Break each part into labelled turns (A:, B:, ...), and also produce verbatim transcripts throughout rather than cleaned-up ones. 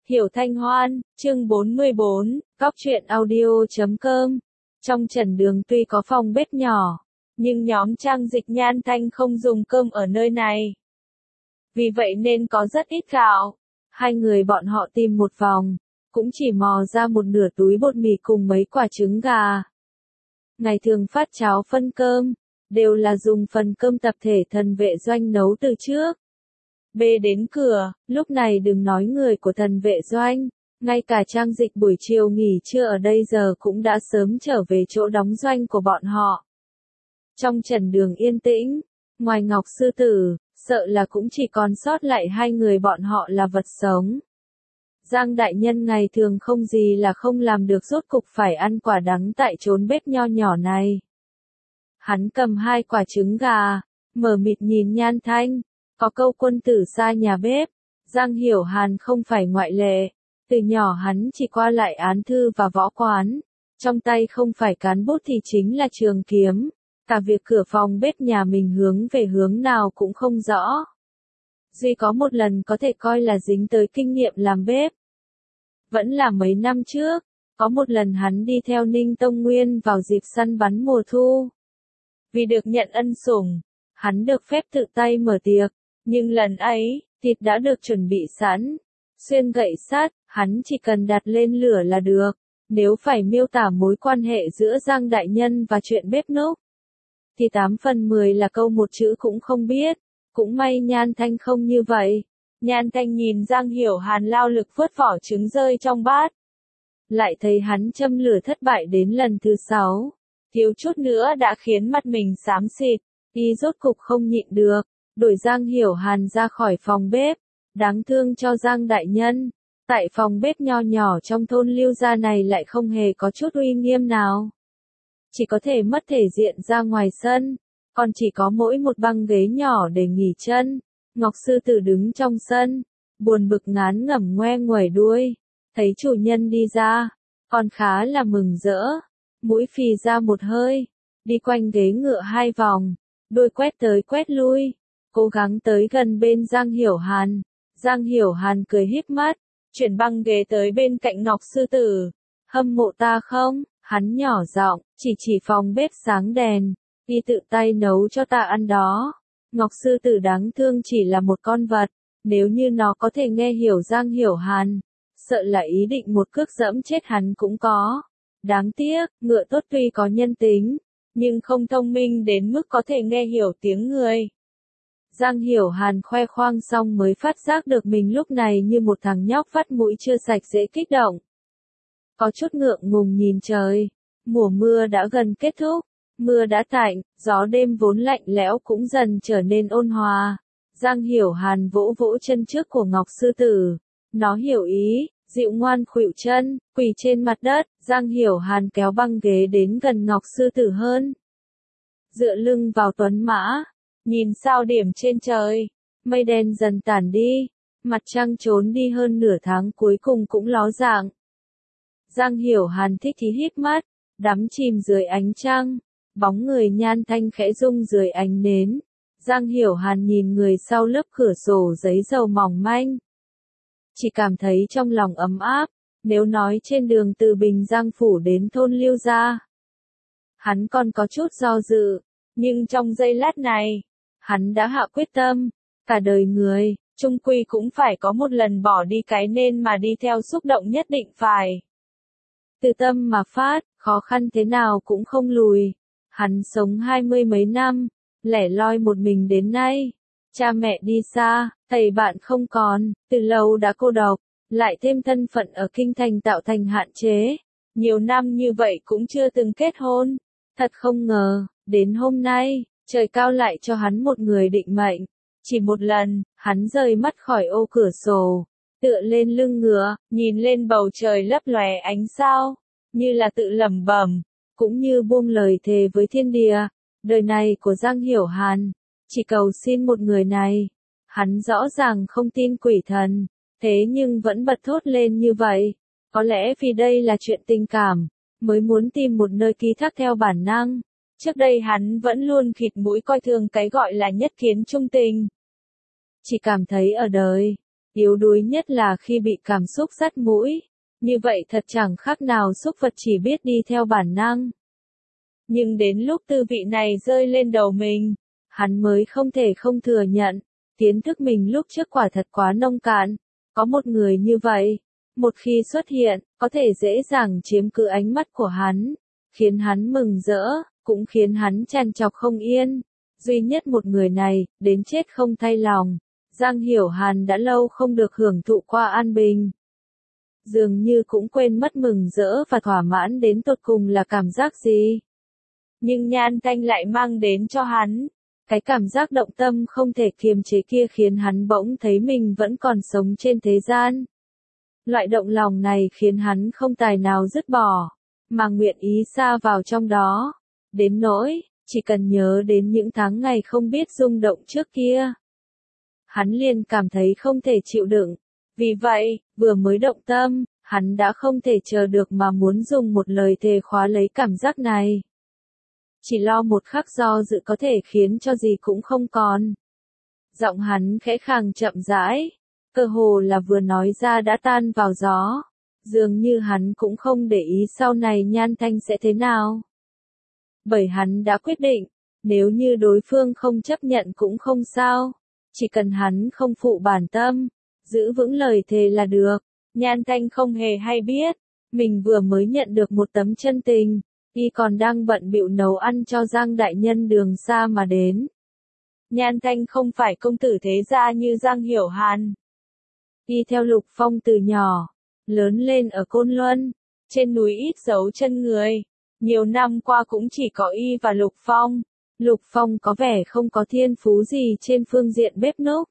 A: Hiểu Thanh Hoan, chương bốn mươi bốn, Góc truyện audio chấm com. Trong trần đường tuy có phòng bếp nhỏ, nhưng nhóm Trang Dịch Nhan Thanh không dùng cơm ở nơi này. Vì vậy nên có rất ít gạo. Hai người bọn họ tìm một vòng, cũng chỉ mò ra một nửa túi bột mì cùng mấy quả trứng gà. Ngày thường phát cháo phân cơm, đều là dùng phần cơm tập thể thần vệ doanh nấu từ trước. Bê đến cửa, lúc này đừng nói người của thần vệ doanh, ngay cả Trang Dịch buổi chiều nghỉ trưa ở đây giờ cũng đã sớm trở về chỗ đóng doanh của bọn họ. Trong trần đường yên tĩnh, ngoài Ngọc Sư Tử, sợ là cũng chỉ còn sót lại hai người bọn họ là vật sống. Giang đại nhân ngày thường không gì là không làm được, rốt cục phải ăn quả đắng tại chốn bếp nho nhỏ này. Hắn cầm hai quả trứng gà, mở mịt nhìn Nhan Thanh. Có câu quân tử xa nhà bếp, Giang Hiểu Hàn không phải ngoại lệ. Từ nhỏ hắn chỉ qua lại án thư và võ quán, trong tay không phải cán bút thì chính là trường kiếm. Cả việc cửa phòng bếp nhà mình hướng về hướng nào cũng không rõ. Duy có một lần có thể coi là dính tới kinh nghiệm làm bếp. Vẫn là mấy năm trước, có một lần hắn đi theo Ninh Tông Nguyên vào dịp săn bắn mùa thu. Vì được nhận ân sủng, hắn được phép tự tay mở tiệc. Nhưng lần ấy, thịt đã được chuẩn bị sẵn. Xuyên gậy sắt, hắn chỉ cần đặt lên lửa là được. Nếu phải miêu tả mối quan hệ giữa Giang đại nhân và chuyện bếp núc, thì tám phần mười là câu một chữ cũng không biết. Cũng may Nhan Thanh không như vậy. Nhan Thanh nhìn Giang Hiểu Hàn lao lực vớt vỏ trứng rơi trong bát. Lại thấy hắn châm lửa thất bại đến lần thứ sáu. Thiếu chút nữa đã khiến mặt mình xám xịt. Y rốt cục không nhịn được. Đuổi Giang Hiểu Hàn ra khỏi phòng bếp, đáng thương cho Giang đại nhân. Tại phòng bếp nho nhỏ trong thôn Lưu gia này lại không hề có chút uy nghiêm nào. Chỉ có thể mất thể diện ra ngoài sân, còn chỉ có mỗi một băng ghế nhỏ để nghỉ chân. Ngọc Sư Tử đứng trong sân, buồn bực ngán ngẩm ngoe nguẩy đuôi, thấy chủ nhân đi ra, còn khá là mừng rỡ, mũi phì ra một hơi, đi quanh ghế ngựa hai vòng, đuôi quét tới quét lui. Cố gắng tới gần bên Giang Hiểu Hàn. Giang Hiểu Hàn cười híp mắt, chuyển băng ghế tới bên cạnh Ngọc Sư Tử. Hâm mộ ta không? Hắn nhỏ giọng, chỉ chỉ phòng bếp sáng đèn, đi tự tay nấu cho ta ăn đó. Ngọc Sư Tử đáng thương chỉ là một con vật, nếu như nó có thể nghe hiểu Giang Hiểu Hàn, sợ là ý định một cước dẫm chết hắn cũng có. Đáng tiếc, ngựa tốt tuy có nhân tính, nhưng không thông minh đến mức có thể nghe hiểu tiếng người. Giang Hiểu Hàn khoe khoang xong mới phát giác được mình lúc này như một thằng nhóc vắt mũi chưa sạch dễ kích động. Có chút ngượng ngùng nhìn trời, mùa mưa đã gần kết thúc, mưa đã tạnh, gió đêm vốn lạnh lẽo cũng dần trở nên ôn hòa. Giang Hiểu Hàn vỗ vỗ chân trước của Ngọc Sư Tử, nó hiểu ý, dịu ngoan khuỵu chân, quỳ trên mặt đất. Giang Hiểu Hàn kéo băng ghế đến gần Ngọc Sư Tử hơn, dựa lưng vào tuấn mã. Nhìn sao điểm trên trời, mây đen dần tản đi, mặt trăng trốn đi hơn nửa tháng cuối cùng cũng ló dạng. Giang Hiểu Hàn thích thí híp mắt, đắm chìm dưới ánh trăng, bóng người Nhan Thanh khẽ rung dưới ánh nến. Giang Hiểu Hàn nhìn người sau lớp cửa sổ giấy dầu mỏng manh, chỉ cảm thấy trong lòng ấm áp. Nếu nói trên đường từ Bình Giang Phủ đến thôn Lưu gia, hắn còn có chút do dự, nhưng trong giây lát này, hắn đã hạ quyết tâm, cả đời người, chung quy cũng phải có một lần bỏ đi cái nên mà đi theo xúc động nhất định phải. Từ tâm mà phát, khó khăn thế nào cũng không lùi. Hắn sống hai mươi mấy năm, lẻ loi một mình đến nay. Cha mẹ đi xa, thầy bạn không còn, từ lâu đã cô độc, lại thêm thân phận ở kinh thành tạo thành hạn chế. Nhiều năm như vậy cũng chưa từng kết hôn. Thật không ngờ, đến hôm nay, trời cao lại cho hắn một người định mệnh. Chỉ một lần, hắn rời mắt khỏi ô cửa sổ, tựa lên lưng ngựa, nhìn lên bầu trời lấp lóe ánh sao, như là tự lẩm bẩm, cũng như buông lời thề với thiên địa. Đời này của Giang Hiểu Hàn, chỉ cầu xin một người này. Hắn rõ ràng không tin quỷ thần, thế nhưng vẫn bật thốt lên như vậy. Có lẽ vì đây là chuyện tình cảm, mới muốn tìm một nơi ký thác theo bản năng. Trước đây hắn vẫn luôn khịt mũi coi thường cái gọi là nhất kiến trung tình. Chỉ cảm thấy ở đời, Yếu đuối nhất là khi bị cảm xúc dắt mũi. Như vậy thật chẳng khác nào súc vật chỉ biết đi theo bản năng. Nhưng đến lúc tư vị này rơi lên đầu mình, hắn mới không thể không thừa nhận, kiến thức mình lúc trước quả thật quá nông cạn. Có một người như vậy, một khi xuất hiện, có thể dễ dàng chiếm cứ ánh mắt của hắn, khiến hắn mừng rỡ, cũng khiến hắn trằn trọc không yên. Duy nhất một người này, đến chết không thay lòng. Giang Hiểu Hàn đã lâu không được hưởng thụ qua an bình. Dường như cũng quên mất mừng rỡ và thỏa mãn đến tột cùng là cảm giác gì. Nhưng Nhan Thanh lại mang đến cho hắn. Cái cảm giác động tâm không thể kiềm chế kia khiến hắn bỗng thấy mình vẫn còn sống trên thế gian. Loại động lòng này khiến hắn không tài nào dứt bỏ, mà nguyện ý sa vào trong đó. Đến nỗi, chỉ cần nhớ đến những tháng ngày không biết rung động trước kia, hắn liền cảm thấy không thể chịu đựng. Vì vậy, vừa mới động tâm, hắn đã không thể chờ được mà muốn dùng một lời thề khóa lấy cảm giác này. Chỉ lo một khắc do dự có thể khiến cho gì cũng không còn. Giọng hắn khẽ khàng chậm rãi, cơ hồ là vừa nói ra đã tan vào gió. Dường như hắn cũng không để ý sau này Nhan Thanh sẽ thế nào. Bởi hắn đã quyết định, nếu như đối phương không chấp nhận cũng không sao. Chỉ cần hắn không phụ bản tâm, giữ vững lời thề là được. Nhan Thanh không hề hay biết, mình vừa mới nhận được một tấm chân tình, y còn đang bận bịu nấu ăn cho Giang đại nhân đường xa mà đến. Nhan Thanh không phải công tử thế gia như Giang Hiểu Hàn. Y theo Lục Phong từ nhỏ, lớn lên ở Côn Luân, trên núi ít dấu chân người. Nhiều năm qua cũng chỉ có y và Lục Phong. Lục Phong có vẻ không có thiên phú gì trên phương diện bếp núc.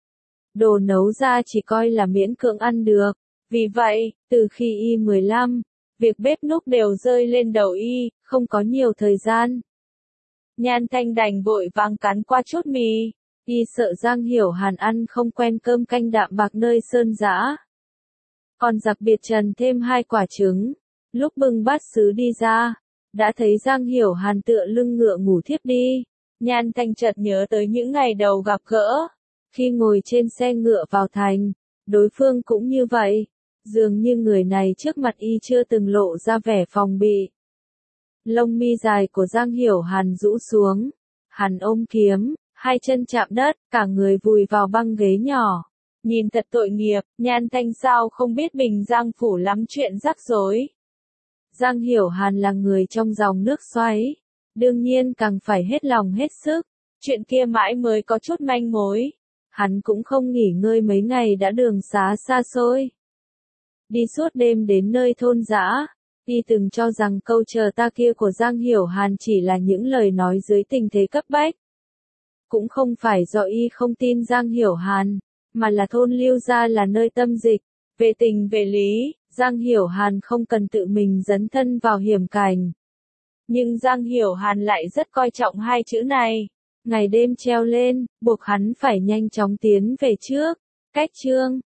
A: Đồ nấu ra chỉ coi là miễn cưỡng ăn được. Vì vậy, từ khi y mười lăm, việc bếp núc đều rơi lên đầu y, không có nhiều thời gian. Nhan Thanh đành vội vàng cắn qua chút mì. Y sợ Giang Hiểu Hàn ăn không quen cơm canh đạm bạc nơi sơn dã. Còn đặc biệt trần thêm hai quả trứng. Lúc bưng bát sứ đi ra, đã thấy Giang Hiểu Hàn tựa lưng ngựa ngủ thiếp đi. Nhan Thanh chợt nhớ tới những ngày đầu gặp gỡ. Khi ngồi trên xe ngựa vào thành, đối phương cũng như vậy. Dường như người này trước mặt y chưa từng lộ ra vẻ phòng bị. Lông mi dài của Giang Hiểu Hàn rũ xuống. Hắn ôm kiếm, hai chân chạm đất, cả người vùi vào băng ghế nhỏ. Nhìn thật tội nghiệp, Nhan Thanh sao không biết mình Giang phủ lắm chuyện rắc rối. Giang Hiểu Hàn là người trong dòng nước xoáy. Đương nhiên càng phải hết lòng hết sức. Chuyện kia mãi mới có chút manh mối. Hắn cũng không nghỉ ngơi mấy ngày đã đường xá xa xôi. Đi suốt đêm đến nơi thôn dã. Y từng cho rằng câu chờ ta kia của Giang Hiểu Hàn chỉ là những lời nói dưới tình thế cấp bách. Cũng không phải do y không tin Giang Hiểu Hàn, mà là thôn Lưu Gia là nơi tâm dịch. Về tình về lý, Giang Hiểu Hàn không cần tự mình dấn thân vào hiểm cảnh. Nhưng Giang Hiểu Hàn lại rất coi trọng hai chữ này. Ngày đêm treo lên, buộc hắn phải nhanh chóng tiến về trước. Cách chương